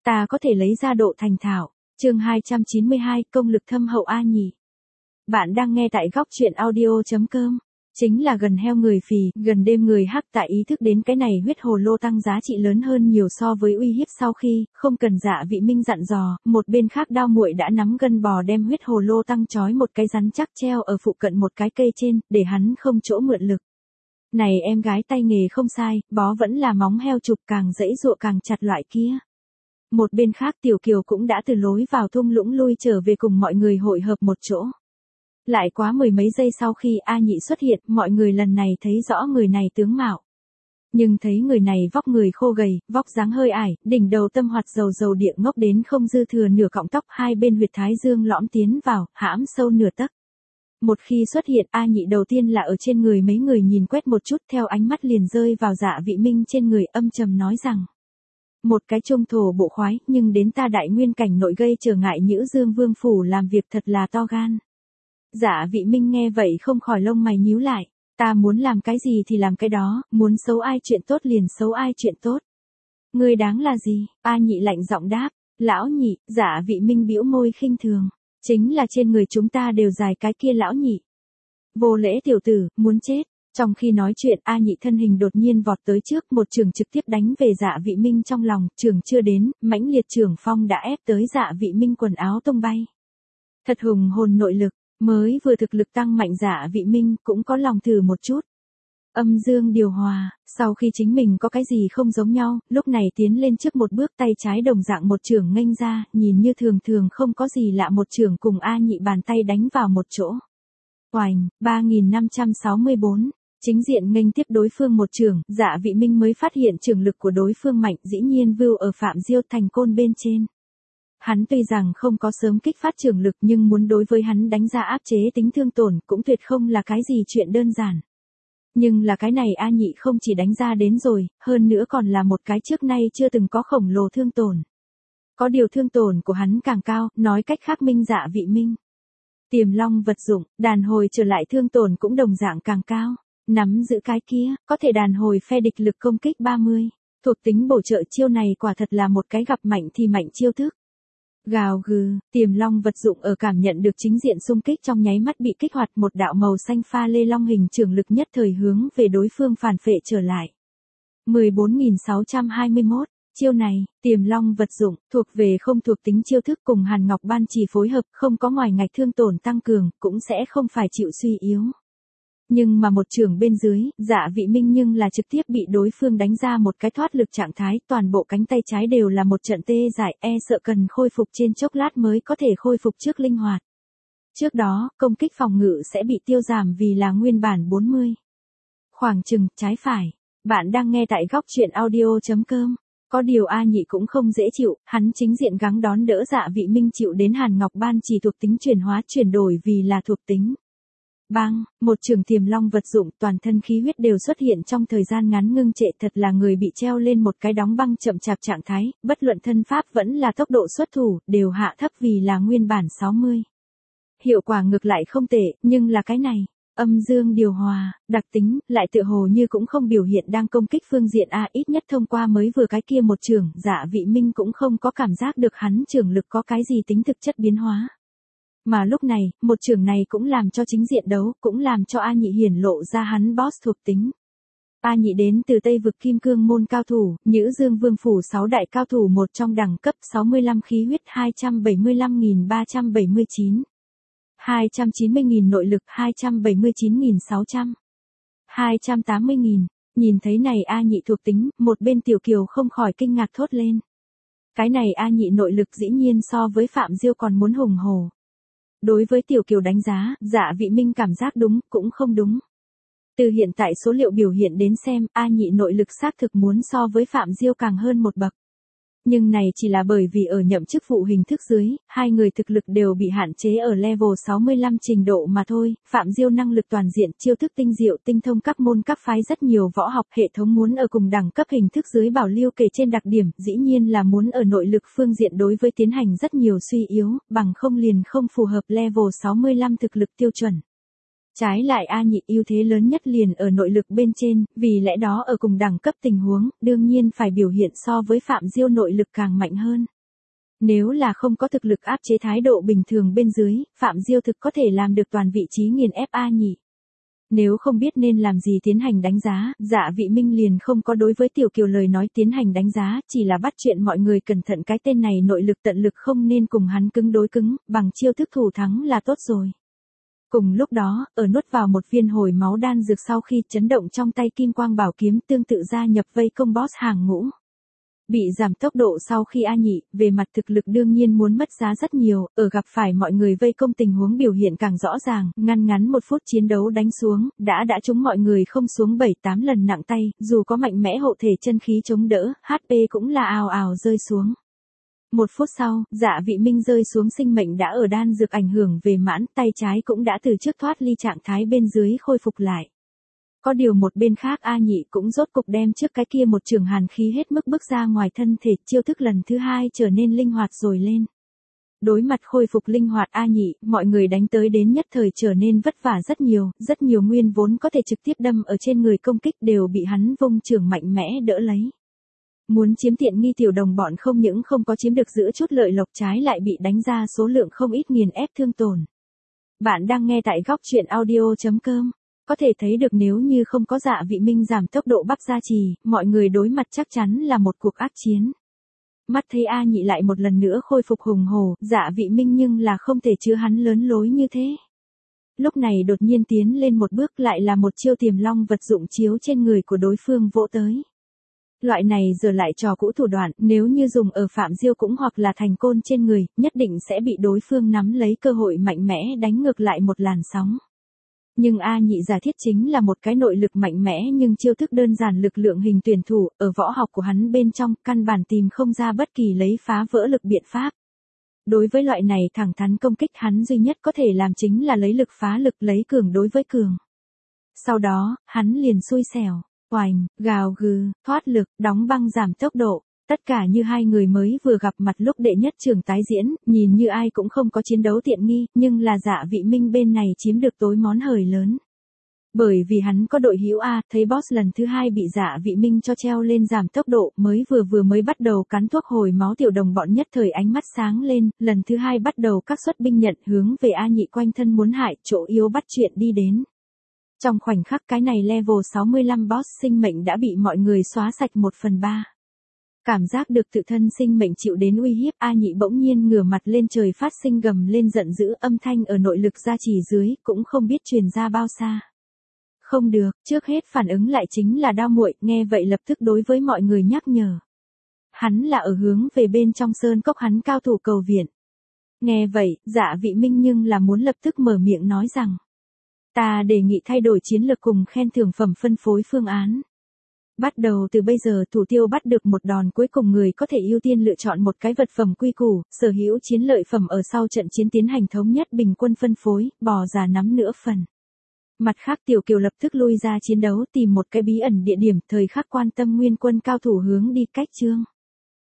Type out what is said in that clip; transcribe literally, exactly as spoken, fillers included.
ta có thể lấy ra độ thành thạo. Chương hai trăm chín mươi hai, công lực thâm hậu A Nhị. Bạn đang nghe tại góc truyện audio chấm com. Chính là gần heo người phì, gần đêm người hắc tại ý thức đến cái này huyết hồ lô tăng giá trị lớn hơn nhiều so với uy hiếp sau khi, không cần Dạ Vị Minh dặn dò, một bên khác Đao Muội đã nắm gân bò đem huyết hồ lô tăng trói một cái rắn chắc treo ở phụ cận một cái cây trên, để hắn không chỗ mượn lực. Này em gái tay nghề không sai, bó vẫn là móng heo chụp càng dãy dụa càng chặt loại kia. Một bên khác Tiểu Kiều cũng đã từ lối vào thung lũng lui trở về cùng mọi người hội hợp một chỗ. Lại quá mười mấy giây sau khi A Nhị xuất hiện, mọi người lần này thấy rõ người này tướng mạo. Nhưng thấy người này vóc người khô gầy, vóc dáng hơi ải, đỉnh đầu tâm hoạt dầu dầu địa ngốc đến không dư thừa nửa cọng tóc, hai bên huyệt thái dương lõm tiến vào, hãm sâu nửa tấc. Một khi xuất hiện A Nhị đầu tiên là ở trên người mấy người nhìn quét một chút, theo ánh mắt liền rơi vào Dạ Vị Minh trên người, âm trầm nói rằng: một cái trung thổ bộ khoái, nhưng đến ta Đại Nguyên cảnh nội gây trở ngại Nhữ Dương Vương phủ làm việc thật là to gan. Dạ Vị Minh nghe vậy không khỏi lông mày nhíu lại, ta muốn làm cái gì thì làm cái đó, muốn xấu ai chuyện tốt liền xấu ai chuyện tốt. Ngươi đáng là gì? A Nhị lạnh giọng đáp. Lão Nhị. Dạ Vị Minh bĩu môi khinh thường, chính là trên người chúng ta đều dài cái kia lão nhị. Vô lễ tiểu tử, muốn chết. Trong khi nói chuyện, A Nhị thân hình đột nhiên vọt tới trước, một trường trực tiếp đánh về Dạ Vị Minh trong lòng, trường chưa đến, mãnh liệt trường phong đã ép tới Dạ Vị Minh quần áo tung bay. Thật hùng hồn nội lực, mới vừa thực lực tăng mạnh Dạ Vị Minh cũng có lòng thử một chút. Âm dương điều hòa, sau khi chính mình có cái gì không giống nhau, lúc này tiến lên trước một bước, tay trái đồng dạng một trường nghênh ra, nhìn như thường thường không có gì lạ, một trường cùng A Nhị bàn tay đánh vào một chỗ. Oành, ba nghìn năm trăm sáu mươi bốn. Chính diện nghênh tiếp đối phương một trường, Dạ Vị Minh mới phát hiện trường lực của đối phương mạnh, dĩ nhiên vưu ở Phạm Diêu thành côn bên trên. Hắn tuy rằng không có sớm kích phát trường lực, nhưng muốn đối với hắn đánh ra áp chế tính thương tổn cũng tuyệt không là cái gì chuyện đơn giản. Nhưng là cái này A Nhị không chỉ đánh ra đến rồi, hơn nữa còn là một cái trước nay chưa từng có khổng lồ thương tổn. Có điều thương tổn của hắn càng cao, nói cách khác Minh Dạ Vị Minh. Tiềm long vật dụng, đàn hồi trở lại thương tổn cũng đồng dạng càng cao. Nắm giữ cái kia, có thể đàn hồi phe địch lực công kích ba mươi. Thuộc tính bổ trợ chiêu này quả thật là một cái gặp mạnh thì mạnh chiêu thức. Gào gừ, tiềm long vật dụng ở cảm nhận được chính diện xung kích trong nháy mắt bị kích hoạt, một đạo màu xanh pha lê long hình trường lực nhất thời hướng về đối phương phản phệ trở lại. mười bốn nghìn sáu trăm hai mươi mốt. Chiêu này, tiềm long vật dụng, thuộc về không thuộc tính chiêu thức, cùng Hàn Ngọc Ban chỉ phối hợp, không có ngoài ngạch thương tổn tăng cường, cũng sẽ không phải chịu suy yếu. Nhưng mà một trường bên dưới, Dạ Vị Minh nhưng là trực tiếp bị đối phương đánh ra một cái thoát lực trạng thái, toàn bộ cánh tay trái đều là một trận tê dại, e sợ cần khôi phục trên chốc lát mới có thể khôi phục trước linh hoạt. Trước đó, công kích phòng ngự sẽ bị tiêu giảm vì là nguyên bản bốn mươi. Khoảng chừng, trái phải. Bạn đang nghe tại góc truyện audio chấm com. Có điều A Nhị cũng không dễ chịu, hắn chính diện gắng đón đỡ Dạ Vị Minh chịu đến Hàn Ngọc Ban chỉ thuộc tính chuyển hóa chuyển đổi vì là thuộc tính. Bang, một trường tiềm long vật dụng, toàn thân khí huyết đều xuất hiện trong thời gian ngắn ngưng trệ, thật là người bị treo lên một cái đóng băng chậm chạp trạng thái, bất luận thân pháp vẫn là tốc độ xuất thủ, đều hạ thấp vì là nguyên bản sáu mươi. Hiệu quả ngược lại không tệ, nhưng là cái này, âm dương điều hòa, đặc tính, lại tựa hồ như cũng không biểu hiện đang công kích phương diện A, ít nhất thông qua mới vừa cái kia một trường, Dạ Vị Minh cũng không có cảm giác được hắn trường lực có cái gì tính thực chất biến hóa. Mà lúc này, một trường này cũng làm cho chính diện đấu, cũng làm cho A Nhị hiển lộ ra hắn boss thuộc tính. A Nhị đến từ Tây vực Kim Cương môn cao thủ, Nhữ Dương Vương phủ sáu đại cao thủ, một trong đẳng cấp sáu mươi lăm khí huyết, hai trăm bảy mươi lăm nghìn ba trăm bảy mươi chín. hai trăm chín mươi nghìn nội lực, hai trăm bảy mươi chín nghìn sáu trăm. hai trăm tám mươi nghìn. Nhìn thấy này A Nhị thuộc tính, một bên Tiểu Kiều không khỏi kinh ngạc thốt lên. Cái này A Nhị nội lực dĩ nhiên so với Phạm Diêu còn muốn hùng hổ. Đối với Tiểu Kiều đánh giá, Dạ Vị Minh cảm giác đúng, cũng không đúng. Từ hiện tại số liệu biểu hiện đến xem, A Nhị nội lực xác thực muốn so với Phạm Diêu càng hơn một bậc. Nhưng này chỉ là bởi vì ở nhậm chức vụ hình thức dưới, hai người thực lực đều bị hạn chế ở level sáu mươi lăm trình độ mà thôi. Phạm Diêu năng lực toàn diện, chiêu thức tinh diệu, tinh thông các môn các phái, rất nhiều võ học hệ thống muốn ở cùng đẳng cấp hình thức dưới bảo lưu kể trên đặc điểm, dĩ nhiên là muốn ở nội lực phương diện đối với tiến hành rất nhiều suy yếu, bằng không liền không phù hợp level sáu mươi lăm thực lực tiêu chuẩn. Trái lại A Nhị ưu thế lớn nhất liền ở nội lực bên trên, vì lẽ đó ở cùng đẳng cấp tình huống, đương nhiên phải biểu hiện so với Phạm Diêu nội lực càng mạnh hơn. Nếu là không có thực lực áp chế thái độ bình thường bên dưới, Phạm Diêu thực có thể làm được toàn vị trí nghiền ép A Nhị. Nếu không biết nên làm gì tiến hành đánh giá, Dạ Vị Minh liền không có đối với Tiểu Kiều lời nói tiến hành đánh giá, chỉ là bắt chuyện mọi người cẩn thận cái tên này nội lực tận lực không nên cùng hắn cứng đối cứng, bằng chiêu thức thủ thắng là tốt rồi. Cùng lúc đó, ở nuốt vào một viên hồi máu đan dược sau khi chấn động trong tay kim quang bảo kiếm tương tự gia nhập vây công boss hàng ngũ. Bị giảm tốc độ sau khi A Nhị, về mặt thực lực đương nhiên muốn mất giá rất nhiều, ở gặp phải mọi người vây công tình huống biểu hiện càng rõ ràng, ngăn ngắn một phút chiến đấu đánh xuống, đã đã trúng mọi người không xuống bảy tám lần nặng tay, dù có mạnh mẽ hộ thể chân khí chống đỡ, hát pê cũng là ào ào rơi xuống. Một phút sau, Dạ Vị Minh rơi xuống sinh mệnh đã ở đan dược ảnh hưởng về mãn, tay trái cũng đã từ trước thoát ly trạng thái bên dưới khôi phục lại. Có điều một bên khác A Nhị cũng rốt cục đem trước cái kia một trường hàn khí hết mức bước ra ngoài thân thể, chiêu thức lần thứ hai trở nên linh hoạt rồi lên. Đối mặt khôi phục linh hoạt A Nhị, mọi người đánh tới đến nhất thời trở nên vất vả rất nhiều, rất nhiều nguyên vốn có thể trực tiếp đâm ở trên người công kích đều bị hắn vung trường mạnh mẽ đỡ lấy. Muốn chiếm tiện nghi tiểu đồng bọn không những không có chiếm được giữ chút lợi lộc, trái lại bị đánh ra số lượng không ít nghiền ép thương tổn. Bạn đang nghe tại góc truyện audio chấm com. Có thể thấy được nếu như không có Dạ Vị Minh giảm tốc độ bắc gia trì, mọi người đối mặt chắc chắn là một cuộc ác chiến. Mắt thấy A Nhị lại một lần nữa khôi phục hùng hổ, Dạ Vị Minh nhưng là không thể chứa hắn lớn lối như thế. Lúc này đột nhiên tiến lên một bước lại là một chiêu tiềm long vật dụng chiếu trên người của đối phương vỗ tới. Loại này giờ lại trò cũ thủ đoạn, nếu như dùng ở Phạm Diêu cũng hoặc là thành côn trên người, nhất định sẽ bị đối phương nắm lấy cơ hội mạnh mẽ đánh ngược lại một làn sóng. Nhưng A Nhị giả thiết chính là một cái nội lực mạnh mẽ nhưng chiêu thức đơn giản lực lượng hình tuyển thủ, ở võ học của hắn bên trong, căn bản tìm không ra bất kỳ lấy phá vỡ lực biện pháp. Đối với loại này thẳng thắn công kích hắn duy nhất có thể làm chính là lấy lực phá lực, lấy cường đối với cường. Sau đó, hắn liền xui xẻo, oành, gào gừ, thoát lực, đóng băng giảm tốc độ. Tất cả như hai người mới vừa gặp mặt lúc đệ nhất trường tái diễn, nhìn như ai cũng không có chiến đấu tiện nghi, nhưng là Dạ Vị Minh bên này chiếm được tối món hời lớn. Bởi vì hắn có đội hữu A, thấy boss lần thứ hai bị Dạ Vị Minh cho treo lên giảm tốc độ, mới vừa vừa mới bắt đầu cắn thuốc hồi máu tiểu đồng bọn nhất thời ánh mắt sáng lên, lần thứ hai bắt đầu các xuất binh nhận hướng về A Nhị quanh thân muốn hại, chỗ yếu bắt chuyện đi đến. Trong khoảnh khắc cái này level sáu mươi lăm boss sinh mệnh đã bị mọi người xóa sạch một phần ba. Cảm giác được tự thân sinh mệnh chịu đến uy hiếp, A Nhị bỗng nhiên ngửa mặt lên trời phát sinh gầm lên giận dữ, âm thanh ở nội lực gia trì dưới, cũng không biết truyền ra bao xa. Không được, trước hết phản ứng lại chính là Đao Muội, nghe vậy lập tức đối với mọi người nhắc nhở. Hắn là ở hướng về bên trong sơn cốc hắn cao thủ cầu viện. Nghe vậy, Dạ Vị Minh nhưng là muốn lập tức mở miệng nói rằng. Ta đề nghị thay đổi chiến lược cùng khen thưởng phẩm phân phối phương án. Bắt đầu từ bây giờ thủ tiêu bắt được một đòn cuối cùng người có thể ưu tiên lựa chọn một cái vật phẩm quy củ, sở hữu chiến lợi phẩm ở sau trận chiến tiến hành thống nhất bình quân phân phối, bò già nắm nửa phần. Mặt khác Tiểu Kiều lập tức lui ra chiến đấu tìm một cái bí ẩn địa điểm, thời khắc quan tâm nguyên quân cao thủ hướng đi cách chương.